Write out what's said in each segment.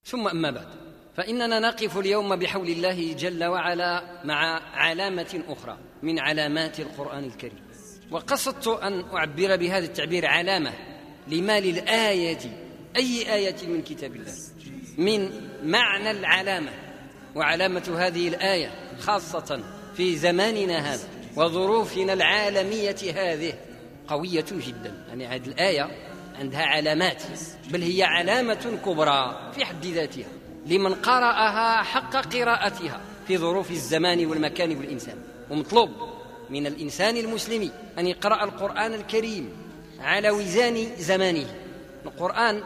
ثم أما بعد، فإننا نقف اليوم بحول الله جل وعلا مع علامة أخرى من علامات القرآن الكريم. وقصدت أن أعبر بهذا التعبير علامة لما للآية أي آية من كتاب الله من معنى العلامة. وعلامة هذه الآية خاصة في زماننا هذا وظروفنا العالمية هذه قوية جدا. يعني هذه الآية عندها علامات، بل هي علامة كبرى في حد ذاتها لمن قرأها حق قراءتها في ظروف الزمان والمكان والإنسان. ومطلوب من الإنسان المسلم أن يقرأ القرآن الكريم على وزان زمانه. القرآن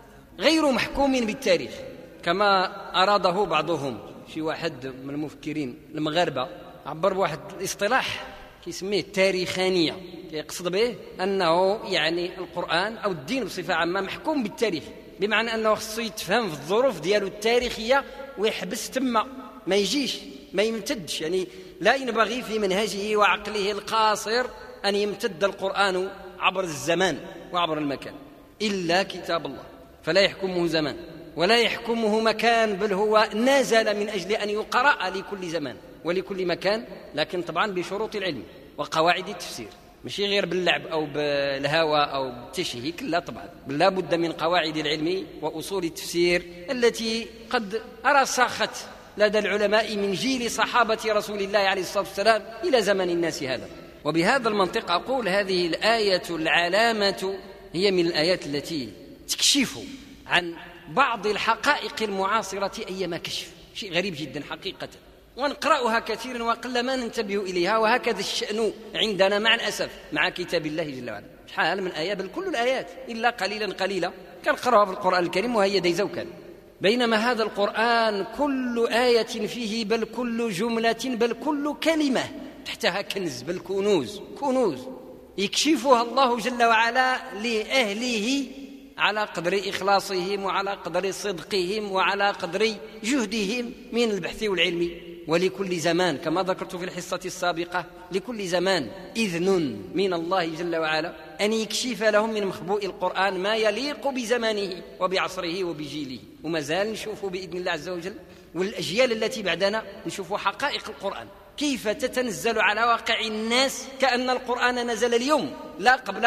غير محكوم بالتاريخ كما أراده بعضهم. شي واحد من المفكرين المغاربة عبر بواحد الاصطلاح كيسميه التاريخانية، يقصد به أنه يعني القرآن أو الدين بصفة عامة محكوم بالتاريخ، بمعنى أنه خصو يتفهم في الظروف ديالو التاريخية ويحبس تما، ما يجيش ما يمتدش. يعني لا ينبغي في منهجه وعقله القاصر أن يمتد القرآن عبر الزمان وعبر المكان إلا كتاب الله، فلا يحكمه زمان ولا يحكمه مكان، بل هو نازل من أجل أن يقرأ لكل زمان ولكل مكان، لكن طبعا بشروط العلم وقواعد التفسير، مش غير باللعب أو بالهوى أو بالتشهيك، لا طبعا، بل لا بد من قواعد العلم وأصول التفسير التي قد رسخت لدى العلماء من جيل صحابة رسول الله عليه الصلاة والسلام إلى زمن الناس هذا. وبهذا المنطق أقول هذه الآية العلامة هي من الآيات التي تكشف عن بعض الحقائق المعاصرة أيما كشف، شيء غريب جدا حقيقة، ونقرأها كثيرا وقل ما ننتبه إليها. وهكذا الشأن عندنا مع الأسف مع كتاب الله جل وعلا. شحال من آية، بل كل الآيات إلا قليلا قليلا كنقرأها في القرآن الكريم وهي ديزوكا، بينما هذا القرآن كل آية فيه، بل كل جملة، بل كل كلمة تحتها كنز، بل كنوز يكشفها الله جل وعلا لأهله على قدر إخلاصهم وعلى قدر صدقهم وعلى قدر جهدهم من البحث والعلم. ولكل زمان كما ذكرت في الحصة السابقة، لكل زمان إذن من الله جل وعلا أن يكشف لهم من مخبوء القرآن ما يليق بزمانه وبعصره وبجيله. وما زال نشوف بإذن الله عز وجل والأجيال التي بعدنا نشوف حقائق القرآن كيف تتنزل على واقع الناس كأن القرآن نزل اليوم لا قبل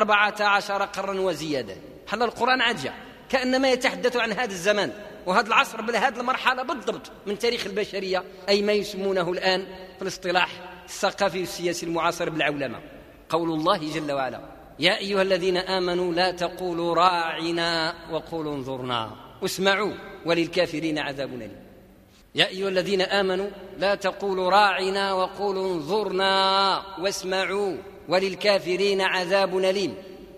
14 قرنا وزيادة. حل القرآن عجع كأنما يتحدث عن هذا الزمان وهذا العصر، بل هذه المرحلة بالضبط من تاريخ البشرية، أي ما يسمونه الآن في الاصطلاح الثقافي والسياسي المعاصر بالعولمة. قول الله جل وعلا: يا أيها الذين آمنوا لا تقولوا راعنا وقولوا انظرنا واسمعوا وللكافرين عذاب أليم. يا أيها الذين آمنوا لا تقولوا راعنا وقولوا انظرنا واسمعوا وللكافرين عذاب أليم.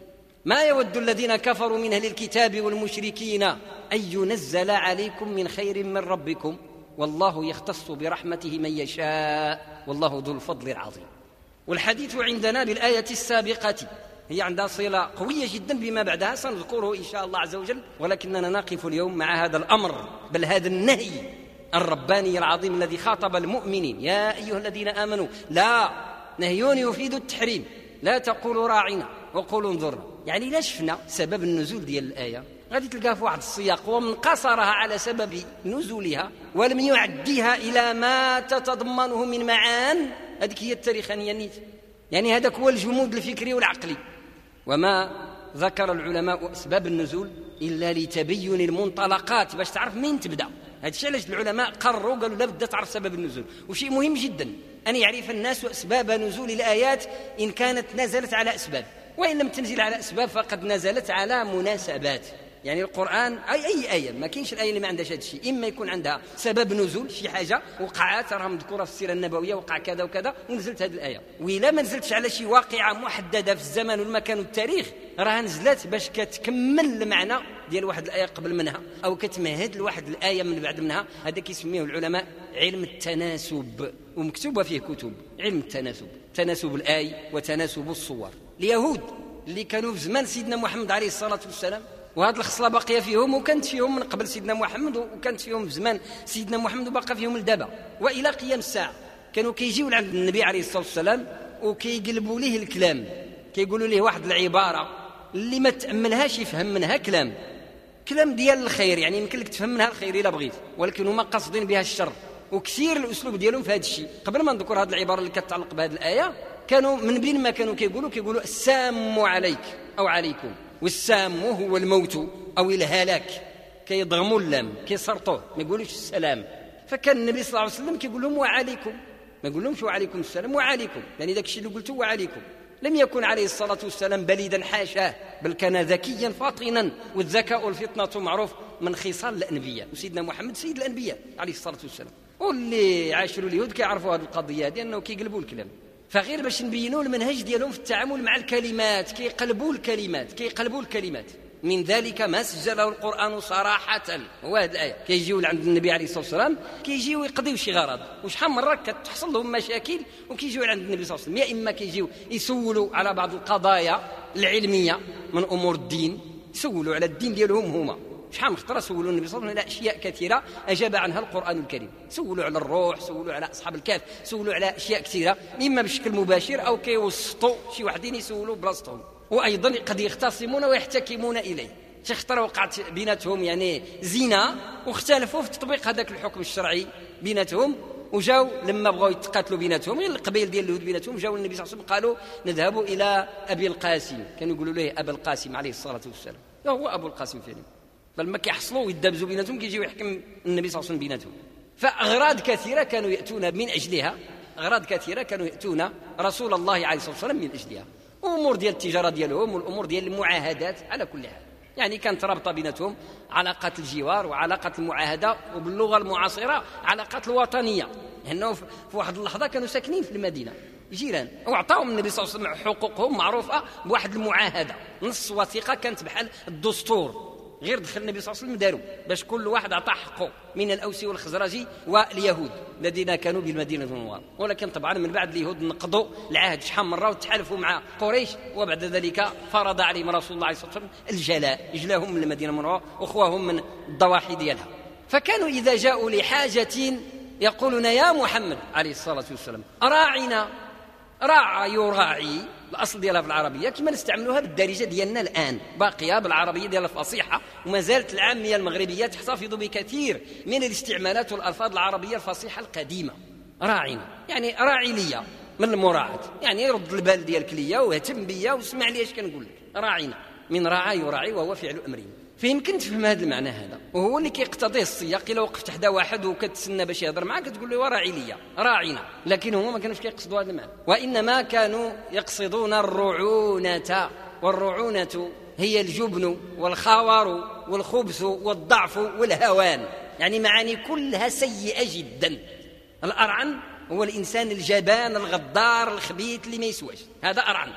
ما يود الذين كفروا من أهل الكتاب والمشركين أن ينزل عليكم من خير من ربكم والله يختص برحمته من يشاء والله ذو الفضل العظيم. والحديث عندنا بالآية السابقة هي عندها صلة قوية جدا بما بعدها سنذكره إن شاء الله عز وجل، ولكننا نقف اليوم مع هذا الأمر، بل هذا النهي الرباني العظيم الذي خاطب المؤمنين: يا أيها الذين آمنوا، لا نهي يفيد التحريم، لا تقولوا راعنا وقولوا انظرنا. يعني لا شفنا سبب النزول ديال الآية غادي تلقاها في واحد السياق ومن قصرها على سبب نزولها ولم يعديها إلى ما تتضمنه من معان. هذيك هي التاريخانية نيت، يعني هذاك هو الجمود الفكري والعقلي. وما ذكر العلماء أسباب النزول إلا لتبين المنطلقات باش تعرف مين تبدأ. هذا الشيء علاش العلماء قرروا قالوا لا بد تعرف سبب النزول. وشيء مهم جدا أن يعرف الناس أسباب نزول الآيات إن كانت نزلت على أسباب، وإن لم تنزل على أسباب فقد نزلت على مناسبات. يعني القرآن أي آية، ما كاينش الآية اللي ما عندهاش هذا الشيء، إما يكون عندها سبب نزول، شي حاجة وقعت راها مذكورة في السيرة النبوية وقع كذا وكذا ونزلت هذه الآية. وإلا ما نزلتش على شي واقعة محددة في الزمان والمكان والتاريخ راها نزلت باش كتكمل المعنى ديال واحد الآية قبل منها أو كتمهد لواحد الآية من بعد منها. هذا كيسميه العلماء علم التناسب، ومكتوبة فيه كتب علم التناسب، تناسب الآي وتناسب الصور. اليهود اللي كانوا في زمان سيدنا محمد عليه الصلاة والسلام، وهذه الخصلة باقية فيهم وكانت فيهم من قبل سيدنا محمد وكانت فيهم في زمان سيدنا محمد وبقى فيهم لدابا وإلى قيام الساعة، كانوا كيجيوا عند النبي عليه الصلاة والسلام وكيقلبوا ليه الكلام، كيقولوا ليه واحد العبارة اللي ما تأملهاش يفهم منها كلام، كلام ديال الخير، يعني يمكن لك تفهم منها الخير الا بغيت، ولكن هما قاصدين بها الشر. وكثير الاسلوب ديالهم في هذا الشيء. قبل ما نذكر هذه العباره اللي كتعلق بهذه الايه، كانوا من بين ما كانوا كيقولوا السام عليك او عليكم، والسام هو الموت او الهلاك، كيضغموا اللام كيسرطوه، ما يقولوش السلام. فكان النبي صلى الله عليه وسلم كيقول لهم وعليكم، ما يقول لهمش وعليكم السلام، وعليكم، يعني داك الشيء اللي قلته وعليكم. لم يكن عليه الصلاة والسلام بليدا حاشاه، بل كان ذكيا فاطنا، والذكاء والفطنة معروف من خصال الأنبياء، وسيدنا محمد سيد الأنبياء عليه الصلاة والسلام. واللي عاشروا اليهود كيعرفوا هذه القضية دي، أنه كيقلبوا الكلام. فغير باش نبينوا المنهج ديالهم في التعامل مع الكلمات، كيقلبوا الكلمات. من ذلك ما سجله القرآن صراحة، هو هذه الآية. كيجيو عند النبي عليه الصلاة والسلام، كيجيو يقضيو شي غرض، وشحال من مرة كتحصل لهم مشاكل وكيجيو عند النبي صلى الله عليه وسلم. يا إما كيجيو يسولوا على بعض القضايا العلمية من أمور الدين، يسولوا على الدين ديالهم هما. شحال من خطرة سولوا النبي صلى الله عليه وسلم على أشياء كثيرة أجاب عنها القرآن الكريم. سولوا على الروح، سولوا على أصحاب الكهف، سولوا على أشياء كثيرة، إما بشكل مباشر أو كيوسطوا شي وحدين يسولوا بلاصتهم. وأيضا قد يختصمون ويحتكمون إليه. شي خطرة وقعت بيناتهم يعني زنا، واختلفوا في تطبيق هذاك الحكم الشرعي بيناتهم، وجاو لما بغاو يتقاتلوا بيناتهم، غير القبيل ديال اليهود بيناتهم، جاو النبي صلى الله عليه وسلم قالوا نذهب إلى أبي القاسم. كانوا يقولوا له أبا القاسم عليه الصلاة والسلام، هو أبو القاسم فعلا. فلما كيحصلوا ويدبزوا بيناتهم كيجيو يحكم النبي صلى الله عليه وسلم بيناتهم. فأغراض كثيرة كانوا يأتون من أجلها، أغراض كثيرة كانوا يأتون رسول الله عليه الصلاة والسلام من أجلها. أمور ديال التجارة ديالهم، والأمور ديال المعاهدات على كل حال. يعني كانت رابطة بيناتهم علاقات الجوار وعلاقات المعاهدة، وباللغة المعاصرة علاقات الوطنية، لأنه في واحد اللحظة كانوا ساكنين في المدينة جيران، وأعطاهم النبي صلى الله عليه وسلم حقوقهم معروفة بواحد المعاهدة، نص وثيقة كانت بحال الدستور. غير دخل النبي صلى الله عليه وسلم داروا باش كل واحد أعطى حقه من الأوس والخزرج واليهود الذين كانوا بالمدينة المنورة. ولكن طبعا من بعد اليهود نقضوا العهد شحال مرة وتحالفوا مع قريش، وبعد ذلك فرض عليهم رسول الله عليه الصلاة والسلام الجلاء، إجلاهم من المدينة المنورة وأخواهم من الضواحي ديالها. فكانوا إذا جاءوا لحاجة يقولون يا محمد عليه الصلاة والسلام أراعنا. راعى يراعي الأصل ديالها في العربية كما نستعملوها بالدارجة ديالنا الآن، باقية بالعربية ديالها الفصيحة، وما زالت العامية المغربية تحتفظ بكثير من الاستعمالات والألفاظ العربية الفصيحة القديمة. راعينا يعني راعي ليا من المراعاة، يعني رد البال ديالك ليا واهتم بيا واسمع لي اش كنقول لك. راعينا من راعى يراعي، وهو فعل أمرين. فيمكن تفهم هذا المعنى هذا، وهو اللي كيقتضيه السياق. إلا وقفت حدا واحد وكتسنى باش يهضر معك تقول له راعي ليا راعينا، لكن هما ما كانوش كيقصدوا هذا المعنى، وإنما كانوا يقصدون الرعونة. والرعونة هي الجبن والخور والخبث والضعف والهوان، يعني معاني كلها سيئة جدا. الأرعن هو الإنسان الجبان الغدار الخبيث اللي ما يسواش، هذا أرعن.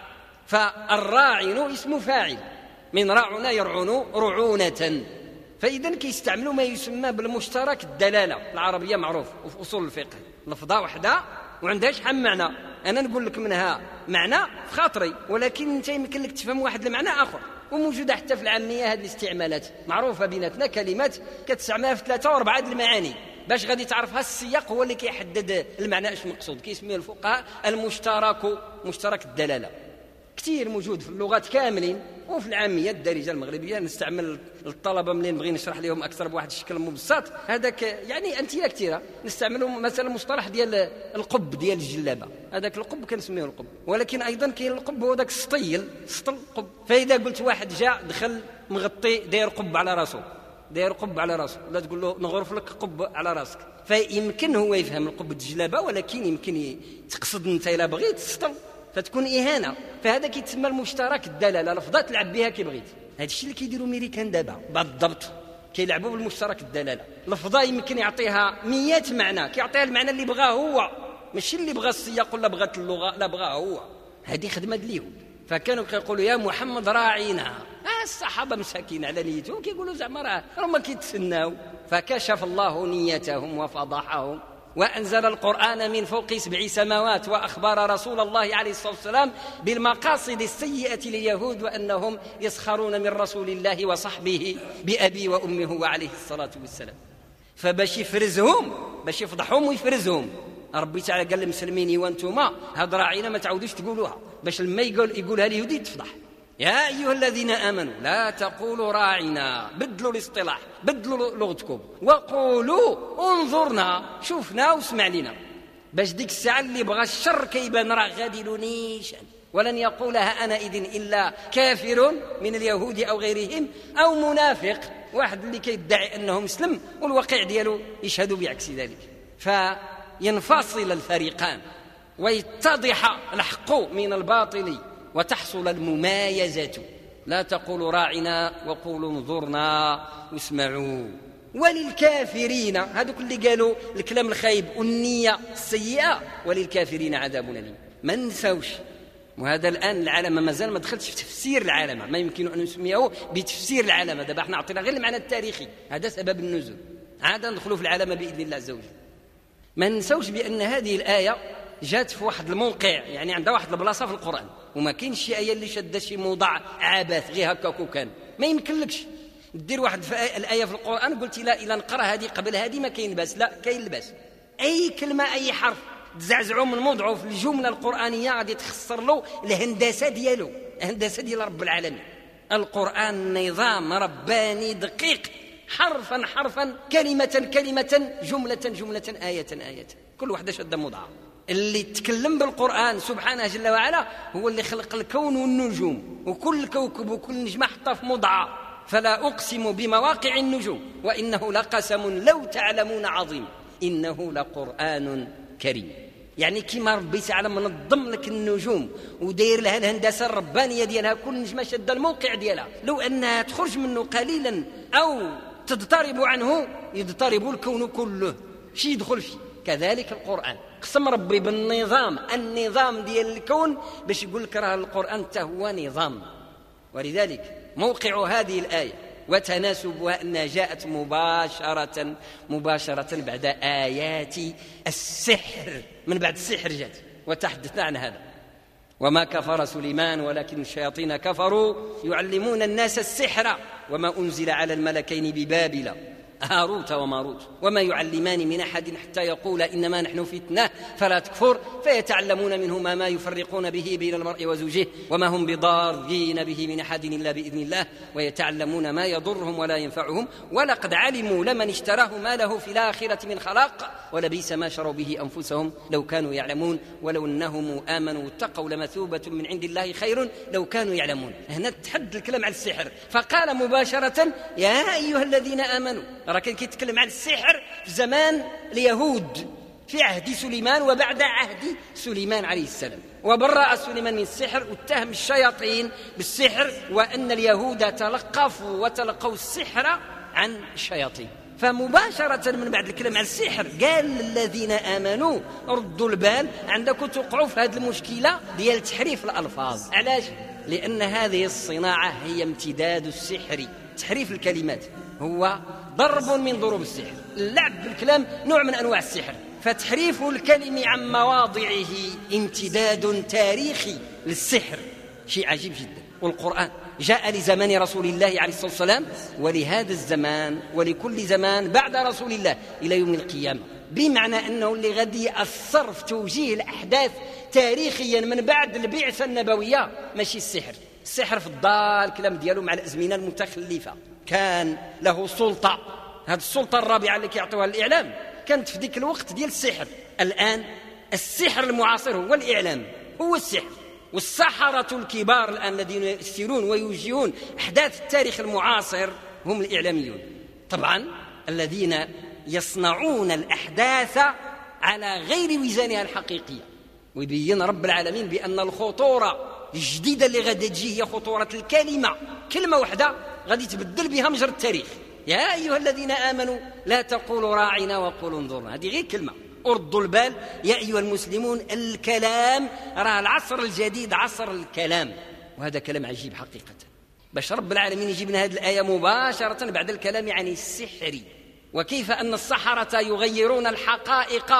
فالراعن اسم فاعل من رعن يرعن رعونة. فإذا كيستعملوا ما يسمى بالمشترك الدلالة العربية، معروف وفي أصول الفقه، لفظة واحدة وعندها شحال معنى. أنا نقول لك منها معنى في خاطري، ولكن أنت يمكن لك تفهم واحد المعنى آخر، وموجودة حتى في العامية. هذه الاستعمالات معروفة بيناتنا، كلمات كتستعملها في 3 و 4 المعاني. باش غادي تعرفها السياق هو اللي كيحدد المعنى اش مقصود. كيسميه الفقهاء المشترك، مشترك الدلالة. كثير موجود في اللغات كاملين، وفي العامية الدارجة المغربية نستعمل الطلبة منين نبغي نشرح لهم أكثر بواحد الشكل مبسط هذاك، يعني أمثلة كثيرة. نستعملوا مثلا مصطلح ديال القب ديال الجلابة، هذاك القب كنسميه القب. ولكن أيضا كاين القب هو ذاك السطيل، سطل القب. فإذا قلت واحد جاء دخل مغطي داير قب على راسه، داير قب على راسه، لا تقول له نغرف لك قب على راسك. فيمكن هو يفهم القب الجلابة، ولكن يمكن تقصد انت إلا بغيت السطل فتكون إهانة. فهذا كيتسمى المشترك الدلالة، لفظة تلعب بها كي بغيت. هذا الشيء اللي كيديروا ميريكان دابا بالضبط، كيلعبوا بالمشترك الدلالة. لفظة يمكن يعطيها 100 معنى، كيعطيها المعنى اللي بغاه هو، ماشي اللي بغى السياق ولا بغات اللغة، لا بغاه هو. هذه خدمة اليهود. فكانوا كيقولوا يا محمد راعينا. الصحابة مساكين على نيتهم كيقولوا زعما راه هما كيتسناو. فكشف الله نيتهم وفضحهم، وأنزل القرآن من فوق 7 سماوات، وأخبر رسول الله عليه الصلاة والسلام بالمقاصد السيئة لليهود، وأنهم يسخرون من رسول الله وصحبه بأبي وأمه وعليه الصلاة والسلام. فباش يفرزهم، باش يفضحهم ويفرزهم، ربي تعالى قال للمسلمين وانتم هاد راعينا ما تعودوش تقولوها، باش لما يقولها اليهودي تفضح. يا أيها الذين آمنوا لا تقولوا راعنا، بدلوا الاصطلاح، بدلوا لغتكم، وقولوا انظرنا، شوفنا واسمع لنا، باش ديك الساعة اللي بغى الشر كيبان راه غادي له نيشان، ولن يقولها أنا إذن إلا كافر من اليهود أو غيرهم أو منافق، واحد اللي كيدعي أنه مسلم والواقع ديالو يشهد بعكس ذلك. فينفصل الفريقان ويتضح الحق من الباطل وتحصل الممايزة. لا تقولوا راعنا وقولوا انظرنا واسمعوا. وللكافرين، هذوك اللي قالوا الكلام الخايب والنية السيئة، وللكافرين عذاب أليم. ما نساوش، وهذا الآن العالم مازال ما دخلتش في تفسير العالم، ما يمكن أن نسميه بتفسير العالم، دابا احنا عطينا غير المعنى التاريخي، هذا سبب النزول، عاد ندخلوا في العالم بإذن الله عز وجل. ما نساوش بأن هذه الآية جات في واحد الموقع، يعني عندها واحد البلاصة في القرآن، وما كاينش شي آية اللي شادة شي موضع عبث غير هكاك وكان، ما يمكنلكش دير واحد الآية في القرآن قلت لا إلا نقرأ هذه قبل هذه ما كاين باس، لا كاين الباس. أي كلمة أي حرف تزعزعوا من موضعه في الجملة القرآنية غادي تخسر له الهندسة ديالو، الهندسة ديال رب العالمين. القرآن نظام رباني دقيق، حرفا حرفا، كلمة كلمة، جملة جملة، آية آية، كل واحدة شادة موضعها. اللي تكلم بالقرآن سبحانه جل وعلا هو اللي خلق الكون والنجوم، وكل كوكب وكل نجمة حطها في موضعها. فلا أقسم بمواقع النجوم وإنه لقسم لو تعلمون عظيم إنه لقرآن كريم. يعني كما ربي تعالى منظم لك النجوم وداير لها الهندسة الربانية ديالها، كل نجمة شادة الموقع ديالها، لو أنها تخرج منه قليلا أو تضطرب عنه يضطرب الكون كله، شي يدخل فيه. كذلك القرآن قسم ربي بالنظام، النظام ديال الكون، باش يقول لك راه القرآن حتى هو نظام. ولذلك موقع هذه الآية وتناسبها أنها جاءت مباشرة بعد آيات السحر، من بعد السحر جاءت، وتحدثنا عن هذا. وما كفر سليمان ولكن الشياطين كفروا يعلمون الناس السحر وما أنزل على الملكين ببابل هاروت وماروت وما يعلمان من أحد حتى يقول إنما نحن فتنة فلا تكفر، فيتعلمون منهما ما يفرقون به بين المرء وزوجه وما هم بضارين به من أحد إلا بإذن الله، ويتعلمون ما يضرهم ولا ينفعهم، ولقد علموا لمن اشتراه ما له في الآخرة من خلاق ولبئس ما شروا به أنفسهم لو كانوا يعلمون ولو أنهم آمنوا واتقوا لمثوبة من عند الله خير لو كانوا يعلمون. هنا تحد الكلام على السحر، فقال مباشرة يا أيها الذين آمنوا. راه كان كيتكلم عن السحر في زمان اليهود في عهد سليمان وبعد عهد سليمان عليه السلام، وبرأ سليمان من السحر واتهم الشياطين بالسحر، وأن اليهود تلقوا السحر عن الشياطين. فمباشرة من بعد الكلام عن السحر قال للذين آمنوا ردوا البال، عندكم توقعوا في هذه المشكلة ديال تحريف الألفاظ. علاش؟ لأن هذه الصناعة هي امتداد السحر، تحريف الكلمات هو ضرب من ضروب السحر، اللعب بالكلام نوع من أنواع السحر، فتحريف الكلم عن مواضعه امتداد تاريخي للسحر، شيء عجيب جدا. والقرآن جاء لزمان رسول الله عليه الصلاة والسلام ولهذا الزمان ولكل زمان بعد رسول الله إلى يوم القيامة، بمعنى أنه اللي غادي يأثر في توجيه الأحداث تاريخيا من بعد البعثة النبوية ماشي السحر. السحر في الضال الكلام ديالو مع الأزمنة المتخلفة كان له سلطة، هذه السلطة الرابعة اللي كيعطوها الإعلام كانت في ذيك الوقت ديال السحر. الآن السحر المعاصر هو الإعلام، هو السحر، والسحرة الكبار الآن الذين يسيرون ويوجهون أحداث التاريخ المعاصر هم الإعلاميون، طبعا الذين يصنعون الأحداث على غير وزانها الحقيقية. ويبين رب العالمين بأن الخطورة الجديدة اللي غادي تجي هي خطورة الكلمة، كلمة واحدة غادي تبدل بها مجرى التاريخ. يا أيها الذين آمنوا لا تقولوا راعنا وقولوا انظرنا، هذه غير كلمة، أردوا البال يا أيها المسلمون. الكلام راه العصر الجديد عصر الكلام، وهذا كلام عجيب حقيقة. باش رب العالمين يجيب لنا هذه الآية مباشرة بعد الكلام عن السحر، وكيف أن السحرة يغيرون الحقائق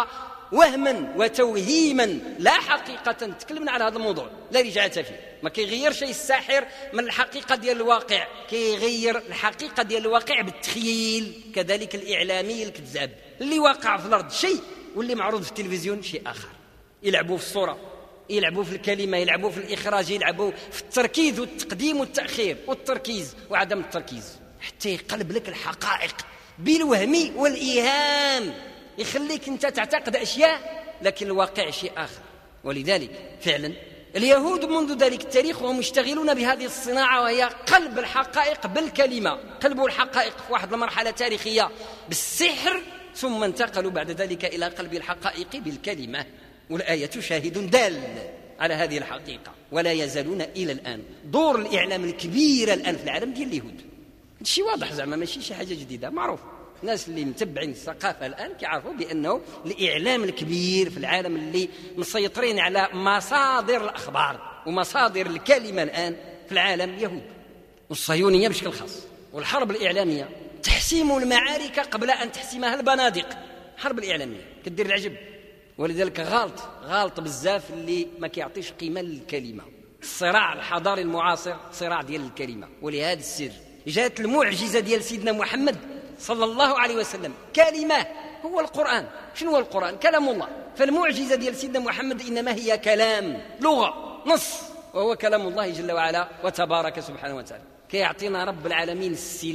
وهما وتوهيما لا حقيقة. تكلمنا على هذا الموضوع لا رجعة فيه، ما كيغير شيء الساحر من الحقيقة ديال الواقع، كيغير الحقيقة ديال الواقع بالتخيل. كذلك الإعلامي الكذاب اللي واقع في الأرض شيء واللي معروض في التلفزيون شيء آخر، يلعبوا في الصورة يلعبوا في الكلمة، يلعبوا في الإخراج، يلعبوا في التركيز والتقديم والتأخير والتركيز وعدم التركيز، حتى يقلب لك الحقائق بالوهم والإيهام، يخليك أنت تعتقد أشياء لكن الواقع شيء آخر. ولذلك فعلا اليهود منذ ذلك التاريخ وهم يشتغلون بهذه الصناعة، وهي قلب الحقائق بالكلمة. قلبوا الحقائق في واحد المرحلة تاريخية بالسحر، ثم انتقلوا بعد ذلك إلى قلب الحقائق بالكلمة، والآية شاهد دال على هذه الحقيقة. ولا يزالون إلى الآن دور الإعلام الكبير الآن في العالم ديال اليهود. شيء واضح زعما، ماشي شي حاجة جديدة، معروف. الناس اللي متبعين الثقافة الآن كيعرفوا بأنه الإعلام الكبير في العالم اللي مسيطرين على مصادر الأخبار ومصادر الكلمة الآن في العالم يهود، والصهيونية بشكل خاص. والحرب الإعلامية تحسيم المعارك قبل أن تحسمها البنادق. حرب الإعلامية كدير العجب. ولذلك غالط بزاف اللي ما كيعطيش قيمة للكلمة. الصراع الحضاري المعاصر صراع ديال الكلمة، ولهذا السر جاءت المعجزة ديال سيدنا محمد صلى الله عليه وسلم، كلمة هو القرآن. شنو هو القرآن؟ كلام الله. فالمعجزة ديال سيدنا محمد إنما هي كلام، لغة، نص، وهو كلام الله جل وعلا وتبارك سبحانه وتعالى. كيعطينا رب العالمين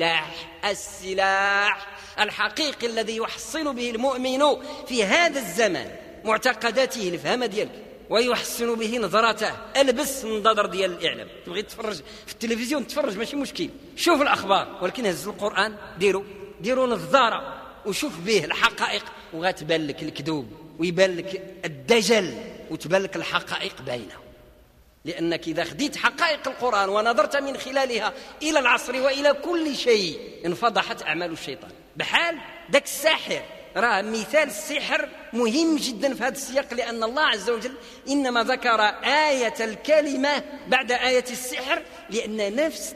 السلاح الحقيقي الذي يحصن به المؤمن في هذا الزمان معتقداته الفهمة ديالك، ويحسن به نظرته. البس النظر ديال الإعلام، تبغي تتفرج في التلفزيون تفرج ماشي مشكل، شوف الأخبار، ولكن هز القرآن، ديروا نظارة وشوف به الحقائق، وغتبان لك الكذوب ويبان لك الدجل وتبان لك الحقائق باينة. لأنك إذا خديت حقائق القرآن ونظرت من خلالها إلى العصر وإلى كل شيء انفضحت أعمال الشيطان. بحال داك الساحر، راه مثال السحر مهم جدا في هذا السياق، لأن الله عز وجل إنما ذكر آية الكلمة بعد آية السحر، لأن نفس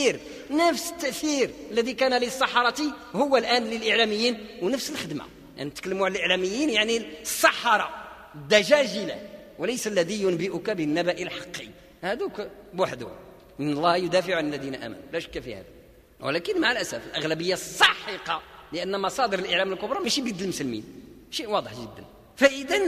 التأثير الذي كان للسحرة هو الآن للإعلاميين، ونفس الخدمة. يعني نتكلموا عن الإعلاميين يعني السحرة الدجاجلة، وليس الذي ينبئك بالنبأ الحقي، هذوك بوحدهم. إن الله يدافع عن الذين آمنوا، لا شك في هذا. ولكن مع الأسف الأغلبية الساحقة، لأن مصادر الإعلام الكبرى ماشي بيد المسلمين، شيء واضح جدا. فإذا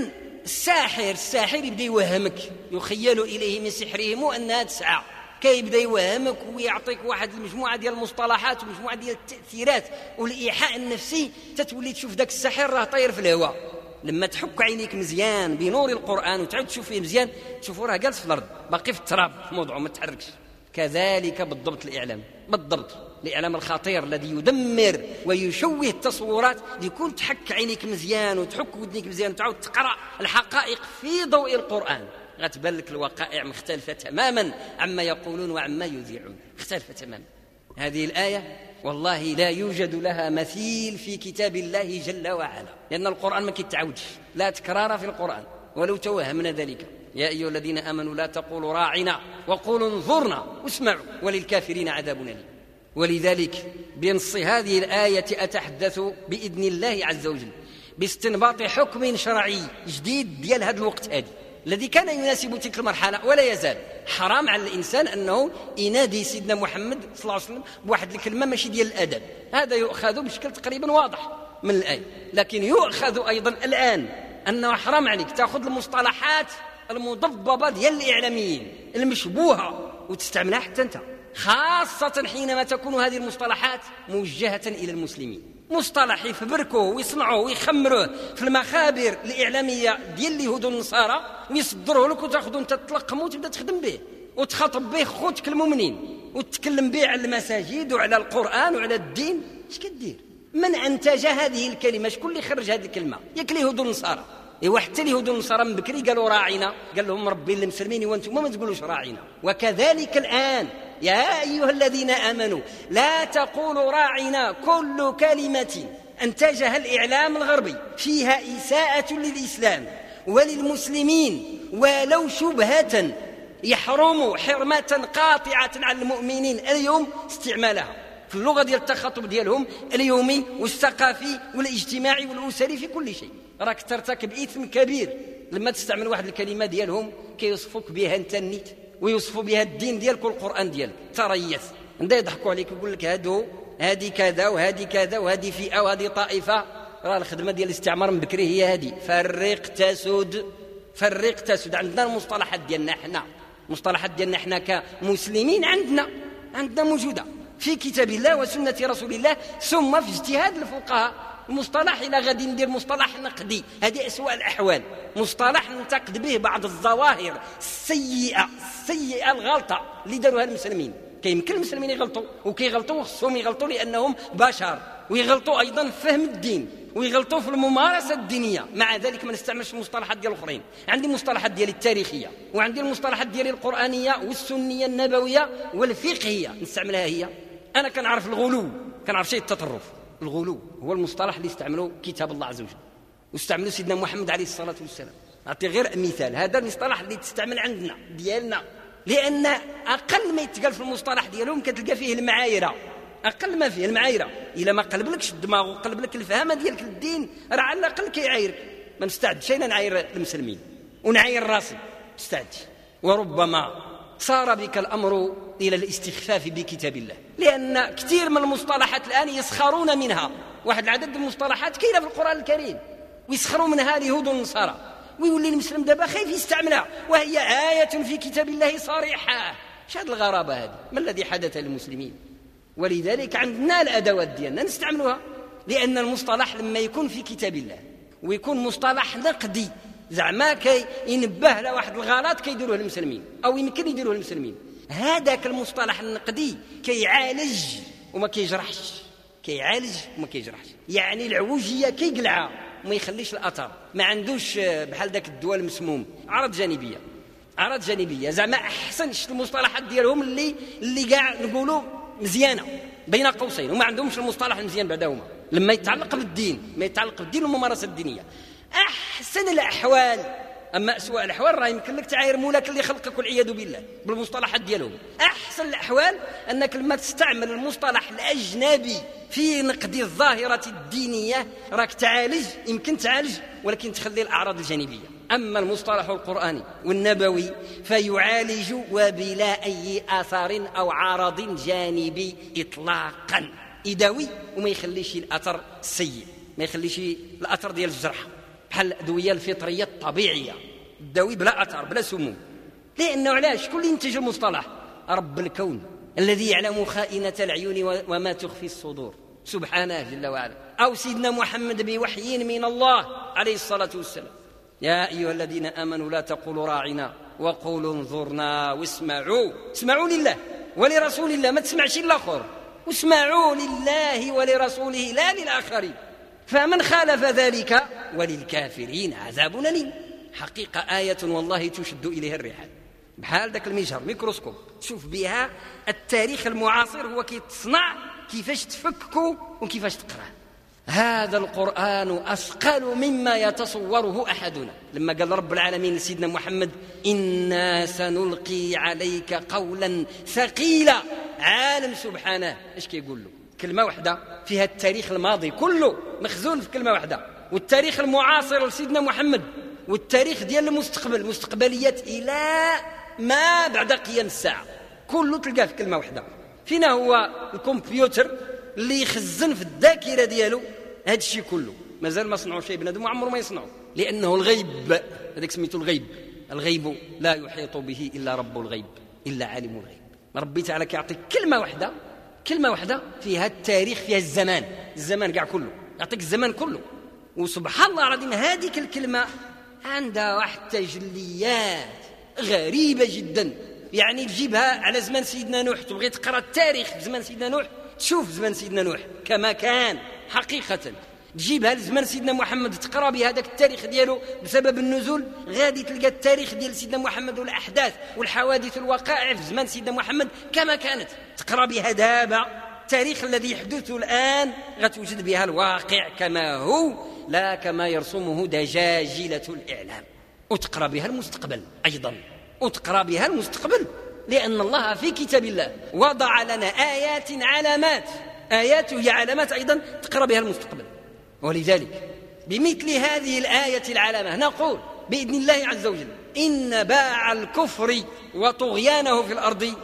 الساحر يبدأ يوهمك، يخيل إليه من سحرهم أنها تسعى، كيبدأ يوهمك ويعطيك واحد المجموعة ديال المصطلحات ومجموعة ديال التأثيرات والإيحاء النفسي، تتولي تشوف داك الساحر راه طاير في الهواء. لما تحك عينيك مزيان بنور القرآن وتعود تشوف فيه مزيان، تشوفه راه جالس في الأرض باقي في التراب في موضعه ما تحركش. كذلك بالضبط الإعلام، بالضبط الإعلام الخطير الذي يدمر ويشوه التصورات، يكون تحك عينيك مزيان وتحك ودنيك مزيان وتعود تقرأ الحقائق في ضوء القرآن، غتبان لك الوقائع مختلفة تماما عما يقولون وعما يذيعون، مختلفة تماما. هذه الآية والله لا يوجد لها مثيل في كتاب الله جل وعلا، لأن القرآن ما كيتعودش، لا تكرار في القرآن ولو توهمنا ذلك. يا أيها الذين آمنوا لا تقولوا راعنا وقولوا انظرنا واسمعوا وللكافرين عذاب أليم. ولذلك بنص هذه الآية أتحدث بإذن الله عز وجل باستنباط حكم شرعي جديد ديال هذا الوقت هذه، الذي كان يناسب تلك المرحلة ولا يزال. حرام على الإنسان أنه ينادي سيدنا محمد صلى الله عليه وسلم بواحد الكلمة ماشي ديال الأدب، هذا يؤخذ بشكل تقريبا واضح من الآية. لكن يؤخذ أيضا الآن أنه حرام عليك تأخذ المصطلحات المضببة ديال الإعلاميين المشبوهة وتستعملها حتى أنت، خاصة حينما تكون هذه المصطلحات موجهة إلى المسلمين. مصطلح يفبركوه ويصنعوه ويخمروه في المخابر الإعلامية ديال اليهود والنصارى ويصدروه لك وتاخذه أنت تتلقمه وتبدأ تخدم به وتخاطب به خوتك المؤمنين وتتكلم به على المساجد وعلى القرآن وعلى الدين. اش كدير؟ من أنتج هذه الكلمة؟ شكون اللي خرج هذه الكلمة؟ ياك اليهود والنصارى. إيوا حتى اليهود والنصارى من بكري قالوا راعينا، قال لهم ربي المسلمين وانتم ما تقولوش راعينا. وكذلك الآن يا أيها الذين آمنوا لا تقولوا راعنا، كل كلمة أنتجها الإعلام الغربي فيها إساءة للإسلام وللمسلمين ولو شبهة يحرم حرمة قاطعة على المؤمنين اليوم استعمالها في اللغة ديال التخاطب ديالهم اليومي والثقافي والاجتماعي والأسري في كل شيء. راك ترتكب إثم كبير لما تستعمل واحد الكلمة ديالهم كيوصفوك بها انت النيت ويوصفوا بها الدين ديالك والقرآن ديالك. تريث عندما يضحكوا عليك يقول لك هذه كذا وهذه كذا وهذه فئة وهذه طائفة. راه الخدمة ديال الاستعمار من بكري هي هذه، فرق تسود. فرق تسد. عندنا المصطلحات ديالنا احنا، المصطلحات ديالنا احنا كمسلمين عندنا موجودة في كتاب الله وسنة رسول الله، ثم في اجتهاد الفقهاء. المصطلح إلى غادي ندير مصطلح نقدي، هذه أسوأ الأحوال، مصطلح ننتقد به بعض الظواهر السيئة الغلطة اللي داروها المسلمين. كيمكن المسلمين يغلطوا وكيغلطوا وخصهم يغلطوا لأنهم بشر، ويغلطوا أيضا في فهم الدين، ويغلطوا في الممارسة الدينية. مع ذلك ما نستعملش المصطلحات ديال الآخرين. عندي المصطلحات ديالي التاريخية، وعندي المصطلحات ديالي القرآنية والسنية النبوية والفقهية نستعملها هي. أنا كنعرف الغلو، كنعرف شيء التطرف. الغلو هو المصطلح اللي استعملوه كتاب الله عز وجل واستعملوا سيدنا محمد عليه الصلاة والسلام. أعطي غير مثال، هذا المصطلح اللي تستعمل عندنا ديالنا، لأن أقل ما يتقال في المصطلح ديالهم كتلقى فيه المعايرة، أقل ما فيه المعايرة. إلا ما قلبلكش الدماغ وقلب لك الفهمة ديالك للدين راه على الأقل كيعايرك. ما نستعدش أنا نعاير المسلمين ونعاير راسي، نستعدش. وربما صار بك الأمر إلى الاستخفاف بكتاب الله، لأن كثير من المصطلحات الآن يسخرون منها. واحد العدد من المصطلحات كاينة في القرآن الكريم ويسخرون منها اليهود والنصارى، ويولي المسلم دابا خايف يستعملها وهي آية في كتاب الله صريحة. اش هذه الغرابة هذه؟ ما الذي حدث للمسلمين؟ ولذلك عندنا الأدوات ديالنا نستعملوها، لأن المصطلح لما يكون في كتاب الله ويكون مصطلح نقدي زعما ينبه لواحد الغلط كيديروه المسلمين أو يمكن يديروه المسلمين، هذاك المصطلح النقدي كيعالج وما كيجرحش، كيعالج وما كيجرحش. يعني العوجية كيقلعها وما يخليش الأثر، ما عندوش بحال ذاك الدواء المسموم أعراض جانبية. زعما أحسن شت المصطلحات ديالهم اللي كاع نقولوا مزيانة بين قوسين، وما عندهمش المصطلح المزيان بعدهما لما يتعلق بالدين، ما يتعلق بالدين والممارسة الدينية. أحسن الأحوال، أما أسوأ الأحوال راه يمكن لك تعاير مولاك اللي خلقك والعياذ بالله بالمصطلحات ديالهم. أحسن الأحوال أنك لما تستعمل المصطلح الأجنبي في نقد الظاهرة الدينية راك تعالج، يمكن تعالج ولكن تخلي الأعراض الجانبية. أما المصطلح القرآني والنبوي فيعالج وبلا أي آثار أو عارض جانبي إطلاقا، إدوي، وما يخليش الأثر السيء، ما يخليش الأثر ديال الجرح، بحال الأدوية الفطرية الطبيعية، الدواء بلا أثر بلا سموم. لأنه علاش كل ينتج المصطلح رب الكون الذي يعلم خائنة العيون وما تخفي الصدور سبحانه جل وعلا، أو سيدنا محمد بوحي من الله عليه الصلاة والسلام. يا أيها الذين آمنوا لا تقولوا راعنا وقولوا انظرنا واسمعوا. اسمعوا لله ولرسول الله، ما تسمعش الآخر، واسمعوا لله ولرسوله لا للآخرين. فمن خالف ذلك وللكافرين عذاب أليم. حقيقة آية والله تشد إليها الرحال، بحال ذاك المجهر ميكروسكوب تشوف بها التاريخ المعاصر هو كيتصنع كيفاش تفكه وكيفاش تقرأ. هذا القرآن أثقل مما يتصوره أحدنا. لما قال رب العالمين لسيدنا محمد إنا سنلقي عليك قولا ثقيلا، عالم سبحانه ايش كيقول له؟ كلمة واحدة فيها التاريخ الماضي كله مخزون في كلمة واحدة، والتاريخ المعاصر لسيدنا محمد، والتاريخ ديال المستقبل، مستقبليات إلى ما بعد قيام الساعة، كله تلقاه في كلمة واحدة. فينا هو الكمبيوتر اللي يخزن في الذاكرة ديالو هذا الشيء كله؟ مازال ما صنعوا شيء بنادم وعمره ما يصنعوا، لأنه الغيب، هذاك سميته الغيب. الغيب لا يحيط به إلا رب الغيب، إلا عالم الغيب. ربي تعالى كيعطيك كلمة واحدة فيها التاريخ، فيها الزمان كاع كله، يعطيك الزمان كله. وسبحان الله العظيم هذيك الكلمة عندها واحد تجليات غريبة جدا. يعني تجيبها على زمان سيدنا نوح، تبغي تقرأ التاريخ في زمان سيدنا نوح تشوف زمان سيدنا نوح كما كان حقيقة، تجيبها لزمان سيدنا محمد تقرأ بهذاك التاريخ ديالو بسبب النزول، غادي تلقى التاريخ ديال سيدنا محمد والأحداث والحوادث والوقائع في زمان سيدنا محمد كما كانت، تقرأ بها دابا التاريخ الذي يحدث الآن غتوجد بها الواقع كما هو، لا كما يرسمه دجاجلة الإعلام. وتقرأ بها المستقبل أيضا، وتقرأ بها المستقبل، لأن الله في كتاب الله وضع لنا آيات علامات، آيات هي علامات أيضا تقرأ بها المستقبل. ولذلك بمثل هذه الآية العلامة نقول بإذن الله عز وجل إن باع الكفر وطغيانه في الأرض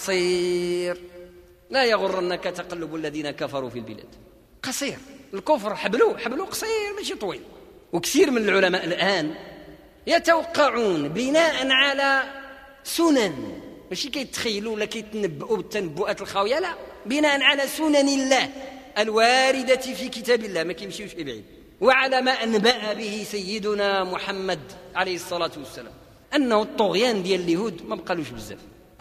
قصير، لا يغرنك تقلب الذين كفروا في البلاد. قصير الكفر، حبلو قصير ماشي طويل. وكثير من العلماء الآن يتوقعون بناء على سنن، ماشي كيتخيلوا ولا كيتنبؤوا بالتنبؤات الخاوية، لا، بناء على سنن الله الواردة في كتاب الله، ما كيمشيوش بعيد، وعلى ما أنبأ به سيدنا محمد عليه الصلاة والسلام أنه الطغيان ديال اليهود ما بقالوش بزاف،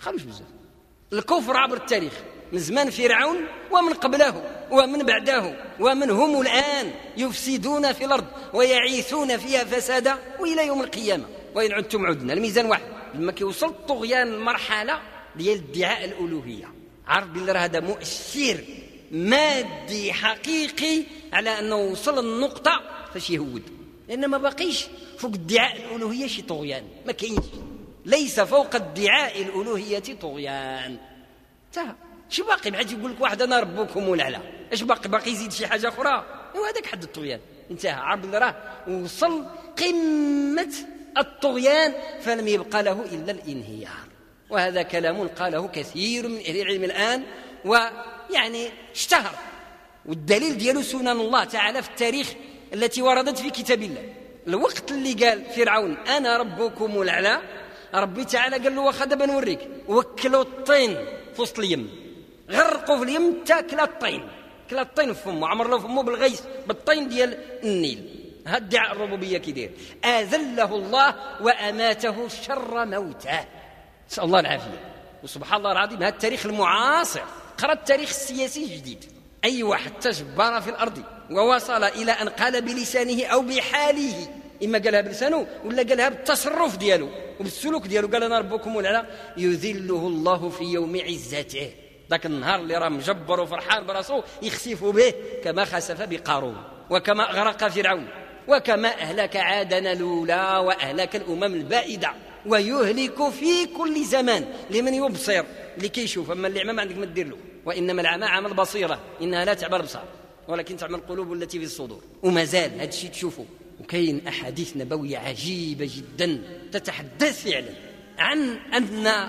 الكفر عبر التاريخ من زمان فرعون ومن قبله ومن بعده ومن هم الآن يفسدون في الأرض ويعيثون فيها فسادا وإلى يوم القيامة. وإن عدتم عدنا، الميزان واحد. لما كيوصل الطغيان المرحلة ديال ادعاء الألوهية، عرف بالله هذا مؤشر مادي حقيقي على أنه وصل النقطة فاش يهود، لأن ما بقيش فوق ادعاء الألوهية شي طغيان، ما كاينش، ليس فوق ادعاء الألوهية طغيان. انتهى. شو باقي؟ بعد يقول لك واحد أنا ربكم الأعلى، ايش باقي يزيد شي حاجة أخرى؟ وهذاك حد الطغيان انتهى. عرف بالله راه وصل قمة الطغيان فلم يبقى له إلا الانهيار. وهذا كلام قاله كثير من أهل العلم الآن ويعني اشتهر، والدليل ديالو سنن الله تعالى في التاريخ التي وردت في كتاب الله. الوقت اللي قال فرعون أنا ربكم الأعلى، ربي تعالى قال له واخا دابا نوريك، وكلوا الطين في وسط اليم، غرقوا في اليم تاكل الطين، كلا الطين في فمه، عمر له فمه بالغيث بالطين ديال النيل. هاد ادعاء الربوبيه كيدير، اذله الله واماته شر موته، نسال الله العافيه. وسبحان الله العظيم هذا التاريخ المعاصر، قرأ التاريخ السياسي الجديد، اي واحد تجبر في الارض ووصل الى ان قال بلسانه او بحاله، اما قالها بلسانه ولا قالها بالتصرف ديالو وبالسلوك ديالو، قال انا ربكم الأعلى، يذله الله في يوم عزته، ذاك النهار اللي راه مجبر وفرحان براسو يخسف به كما خسف بقارون وكما أغرق فرعون وكما أهلك عادنا الأولى وأهلك الأمم البائدة، ويهلك في كل زمان لمن يبصر، اللي كيشوف. أما اللي عمى ما عندك ما تدير له، وإنما العمى عمى البصيرة، إنها لا تعمى الأبصار ولكن تعمى القلوب التي في الصدور. وما زال هذا الشيء تشوفه. وكاين أحاديث نبوية عجيبة جدا تتحدث فعلا عن أن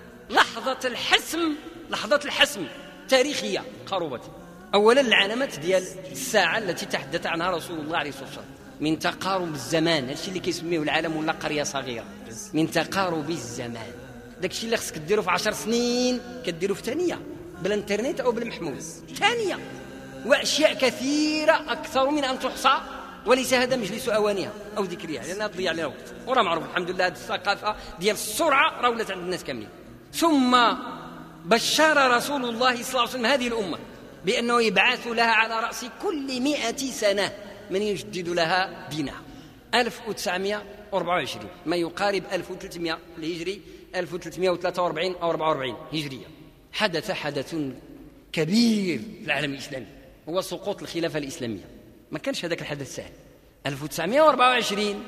لحظة الحسم تاريخية قربت. أولا العلامات ديال الساعة التي تحدث عنها رسول الله عليه الصلاة والسلام من تقارب الزمان، هادشي اللي كيسميه العالم ولا قرية صغيرة، من تقارب الزمان. داكشي اللي خصك ديرو في 10 سنين كديرو في ثانية بالانترنت أو بالمحمول، ثانية. وأشياء كثيرة أكثر من أن تحصى، وليس هذا مجلس أوانها أو ذكرها لأنها تضيع لنا وقت. وراه معروف الحمد لله هذه الثقافة ديال السرعة راه ولات عند الناس كاملين. ثم بشر رسول الله صلى الله عليه وسلم هذه الأمة بأنه يبعث لها على رأس كل 100 سنة من يجدد لها دينها. 1924 ما يقارب 1300 الهجري، 1343 أو 44 هجرية، حدث كبير في العالم الإسلامي، هو سقوط الخلافة الإسلامية. ما كانش هذاك الحدث سهل. 1924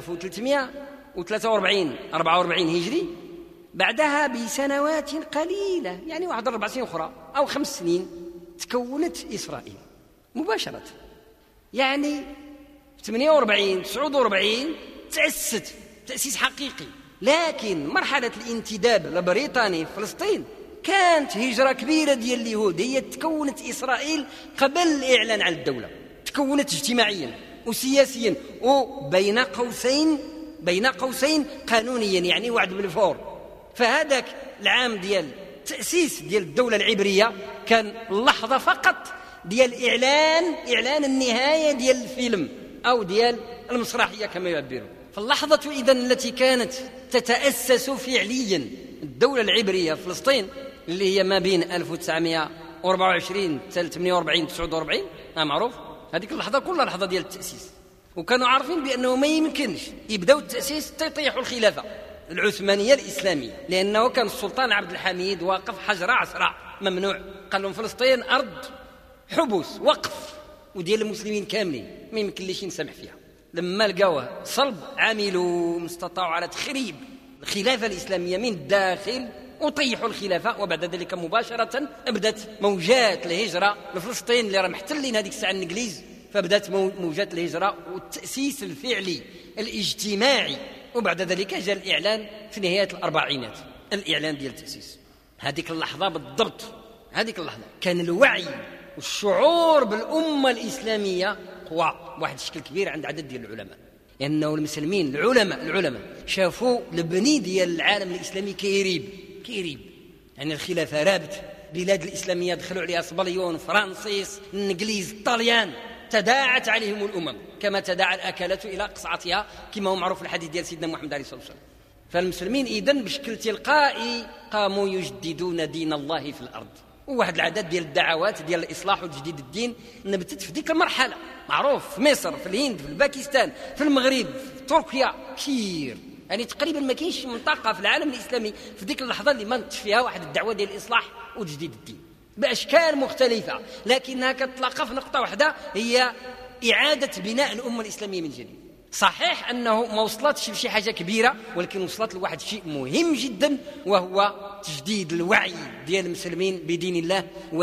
1343 44 هجري، بعدها بسنوات قليلة، يعني واحد 4 سنين أخرى أو 5 سنين، تكونت إسرائيل مباشرة. يعني 48 49 تأسست تأسيس حقيقي. لكن مرحلة الانتداب البريطاني في فلسطين كانت هجرة كبيرة ديال اليهود. هي تكونت إسرائيل قبل الإعلان على الدولة، تكونت اجتماعيا وسياسيا وبين قوسين قانونيا، يعني وعد بالفور. فهذاك العام ديال تأسيس ديال الدولة العبرية كان اللحظة فقط ديال إعلان النهاية ديال الفيلم أو ديال المسرحية كما يعبرون. فاللحظة إذن التي كانت تتأسس فعليا الدولة العبرية في فلسطين، اللي هي ما بين 1924 حتى 48 49 معروف، هذيك اللحظة كلها لحظة ديال التأسيس. وكانوا عارفين بأنه ما يمكنش يبدأوا التأسيس تطيحوا الخلافة العثمانية الإسلامية، لأنه كان السلطان عبد الحميد واقف حجر عسرة ممنوع، قال لهم فلسطين أرض حبس وقف وديال المسلمين كاملين ما يمكن ليش نسمح فيها. لما لقاوه صلب عملوا ما استطاعوا على تخريب الخلافة الإسلامية من الداخل وطيحوا الخلافة. وبعد ذلك مباشرة بدأت موجات الهجرة لفلسطين اللي راه محتلين هذيك الساعة الإنجليز، فبدأت موجات الهجرة والتأسيس الفعلي الاجتماعي. وبعد ذلك جاء الإعلان في نهاية الأربعينات، الإعلان ديال التأسيس. هذيك اللحظة بالضبط، هذيك اللحظة كان الوعي والشعور بالأمة الإسلامية قوى بواحد الشكل كبير عند عدد ديال العلماء. لأنه المسلمين العلماء شافوا البني ديال العالم الإسلامي كيريب يعني الخلافة رابت، بلاد الإسلامية دخلوا عليها صبليون، فرانسيس، الإنجليز، الطليان، تداعت عليهم الأمم كما تداعى الأكلة إلى قصعتها كما هو معروف في الحديث ديال سيدنا محمد عليه الصلاة والسلام. فالمسلمين إذن بشكل تلقائي قاموا يجددون دين الله في الأرض، وواحد العدد ديال الدعوات ديال الإصلاح وتجديد الدين نبتت في ديك المرحلة، معروف في مصر، في الهند، في الباكستان، في المغرب، في تركيا، كثير، يعني تقريبا ما كاينش منطقة في العالم الإسلامي في ديك اللحظة اللي ما نطش فيها واحد الدعوة ديال الإصلاح وتجديد الدين بأشكال مختلفة، لكنها كتلاقى في نقطة واحدة، هي إعادة بناء الأمة الإسلامية من جديد. صحيح أنه ما وصلتش لشي حاجة كبيرة، ولكن وصلت لواحد الشيء مهم جدا، وهو تجديد الوعي ديال المسلمين بدين الله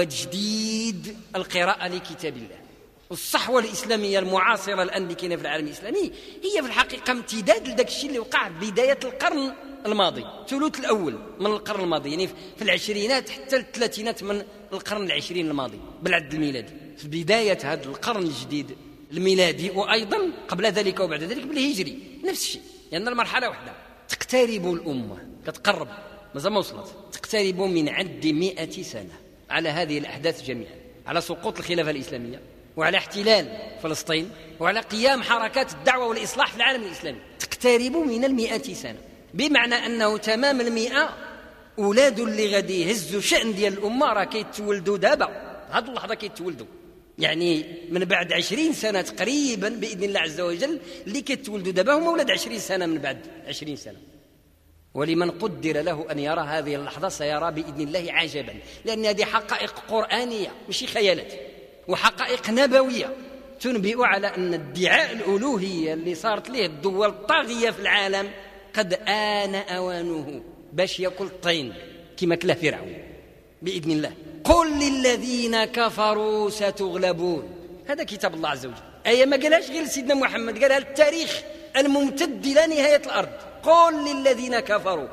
وتجديد القراءة لكتاب الله. والصحوة الإسلامية المعاصرة الآن اللي كاينه في العالم الإسلامي هي في الحقيقة امتداد لذاك الشيء اللي وقع في بداية القرن الماضي، الثلث الأول من القرن الماضي، يعني في العشرينات حتى الثلاثينات من القرن العشرين الماضي بالعد الميلادي، في بداية هذا القرن الجديد الميلادي، وأيضا قبل ذلك وبعد ذلك بالهجري نفس الشيء، لأن المرحلة واحدة. تقترب الأمة، كتقرب، مازال ما وصلت، تقترب من عد 100 سنة على هذه الأحداث جميعا، على سقوط الخلافة الإسلامية، وعلى احتلال فلسطين، وعلى قيام حركات الدعوة والإصلاح في العالم الإسلامي. تقترب من 100 سنة، بمعنى أنه تمام 100 أولاد اللي غادي يهزوا شأن ديال الأمة راه كيتولدوا دابا، هذه اللحظة كيتولدوا، يعني من بعد 20 سنة تقريبا بإذن الله عز وجل اللي كيتولدوا دابا هم أولاد 20 سنة من بعد 20 سنة. ولمن قدر له أن يرى هذه اللحظة سيرى بإذن الله عجبا، لأن هذه حقائق قرآنية مش خيالات، وحقائق نبوية تنبئ على أن ادعاء الألوهية اللي صارت له الدول الطاغية في العالم قد آن أوانه باش يأكل الطين كما كله فرعون بإذن الله. قل للذين كفروا ستغلبون، هذا كتاب الله عز وجل، أي ما قالهاش غير سيدنا محمد، قالها التاريخ الممتد إلى نهاية الأرض. قل للذين كفروا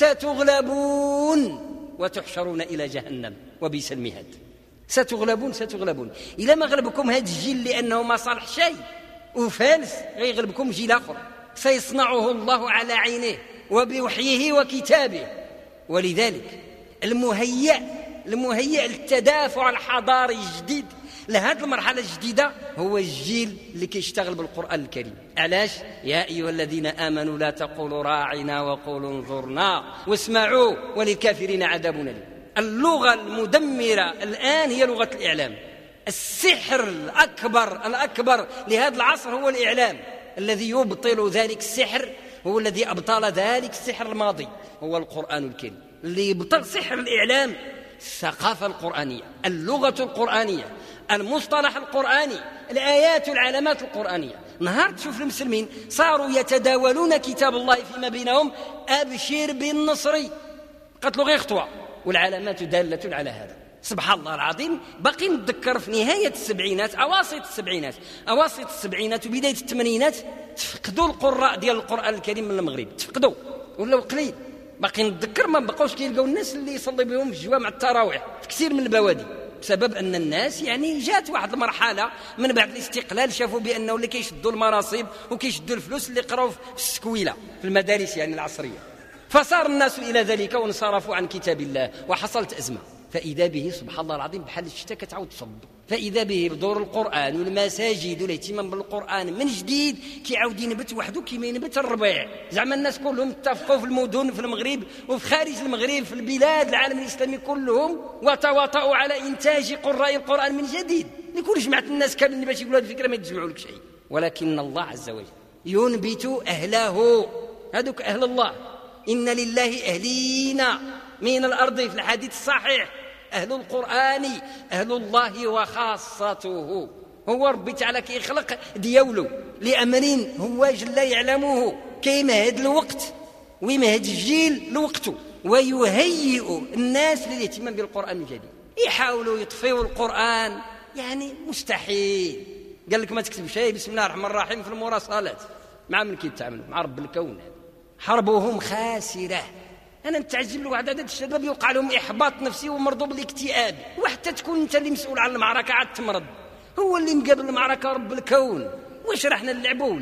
ستغلبون وتحشرون إلى جهنم وبئس المهاد. ستغلبون إلى ما غلبكم هذا الجيل لأنه ما صالح شيء وفالس، غيغلبكم جيل آخر سيصنعه الله على عينه وبوحيه وكتابه. ولذلك المهيئ للتدافع الحضاري الجديد لهذه المرحلة الجديدة هو الجيل اللي كيشتغل بالقرآن الكريم. علاش؟ يا أيها الذين آمنوا لا تقولوا راعنا وقولوا انظرنا واسمعوا وللكافرين عذاب أليم. اللغة المدمرة الآن هي لغة الإعلام. السحر الأكبر لهذا العصر هو الإعلام. الذي يبطل ذلك السحر هو الذي أبطل ذلك السحر الماضي هو القرآن الكريم. اللي يبطل سحر الإعلام الثقافة القرآنية، اللغة القرآنية، المصطلح القرآني، الآيات والعلامات القرآنية. نهار تشوف المسلمين صاروا يتداولون كتاب الله فيما بينهم، أبشر بالنصر، قتلوا غير خطوة، والعلامات دالة على هذا. سبحان الله العظيم. باقي نتذكر في نهاية السبعينات، أواسط السبعينات وبداية الثمانينات تفقدوا القراء ديال القرآن الكريم من المغرب، تفقدوا ولاو قليل. باقي نتذكر ما بقاوش كيلقاو الناس اللي يصلي بهم في جوامع التراويح في كثير من البوادي، بسبب أن الناس يعني جات واحد المرحلة من بعد الاستقلال شافوا بأنه اللي كيشدوا المناصب وكيشدوا الفلوس اللي قراو في السكويلة في المدارس يعني العصرية، فصار الناس إلى ذلك وانصرفوا عن كتاب الله وحصلت أزمة. فإذا به سبحان الله العظيم بحال الشتاء كتعاود تصب، فإذا به بدور القرآن والمساجد والاهتمام بالقرآن من جديد كيعاود ينبت وحده كما ينبت الربيع. زعما الناس كلهم اتفقوا في المدن في المغرب وفي خارج المغرب في البلاد العالم الإسلامي كلهم وتواطؤوا على إنتاج قراء القرآن من جديد. لكل جماعة الناس كاملين باش يقولوا هذه الفكرة ما يتجمعوا لك شيء، ولكن الله عز وجل ينبت أهله، هذوك أهل الله. إن لله أهلين من الأرض في الحديث الصحيح، أهل القرآن أهل الله وخاصته. هو ربي تعالى كيخلق ديولو لأمر هو جل يعلمه، كيمهد الوقت ويمهد الجيل لوقته، ويهيئ الناس للاهتمام بالقرآن الجديد. يحاولوا يطفئوا القرآن، يعني مستحيل. قال لك ما تكتب شيء بسم الله الرحمن الرحيم في المراسلات، مع من كيتعاملوا مع رب الكون. حربهم خاسرة. أنا متعجب له واحد عدد الشباب يوقع لهم إحباط نفسي ومرضوا بالاكتئاب، وحتى تكون أنت اللي مسؤول عن المعركة عاد تمرض. هو اللي مقابل المعركة رب الكون، واش راحنا نلعبوا ولا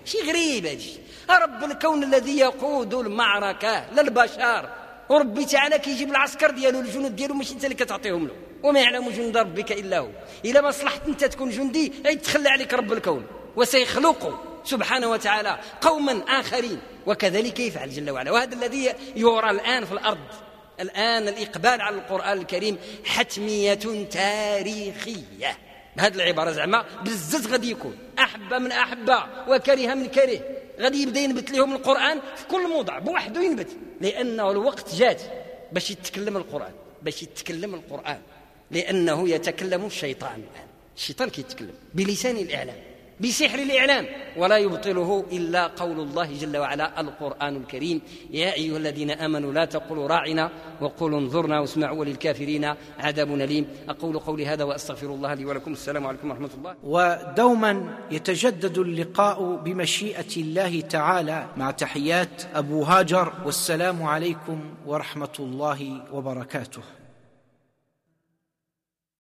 شي غريب هادشي. رب الكون الذي يقود المعركة للبشر، وربي تعالى كيجيب العسكر ديالو الجنود ديالو ماشي انت اللي كتعطيهم له، وما يعلم جند ربك الا هو. الا ما صلحت انت تكون جندي يتخلى عليك رب الكون، وسيخلق سبحانه وتعالى قوما آخرين، وكذلك يفعل جل وعلا. وهذا الذي يرى الآن في الأرض. الآن الإقبال على القرآن الكريم حتمية تاريخية. بهذه العبارة زعما بزز غادي يكون أحب من أحب وكره من كره، غادي يبدا ينبت لهم القرآن في كل موضع بوحده ينبت، لأنه الوقت جات باش يتكلم القرآن، باش يتكلم القرآن، لأنه يتكلم الشيطان الآن. الشيطان كيتكلم بلسان الإعلام، بسحر الإعلام، ولا يبطله إلا قول الله جل وعلا القرآن الكريم. يا أيها الذين آمنوا لا تقولوا راعنا وقولوا انظرنا واسمعوا وللكافرين عذاب أليم. أقول قولي هذا وأستغفر الله لي ولكم. السلام عليكم ورحمة الله. ودوما يتجدد اللقاء بمشيئة الله تعالى، مع تحيات أبو هاجر، والسلام عليكم ورحمة الله وبركاته.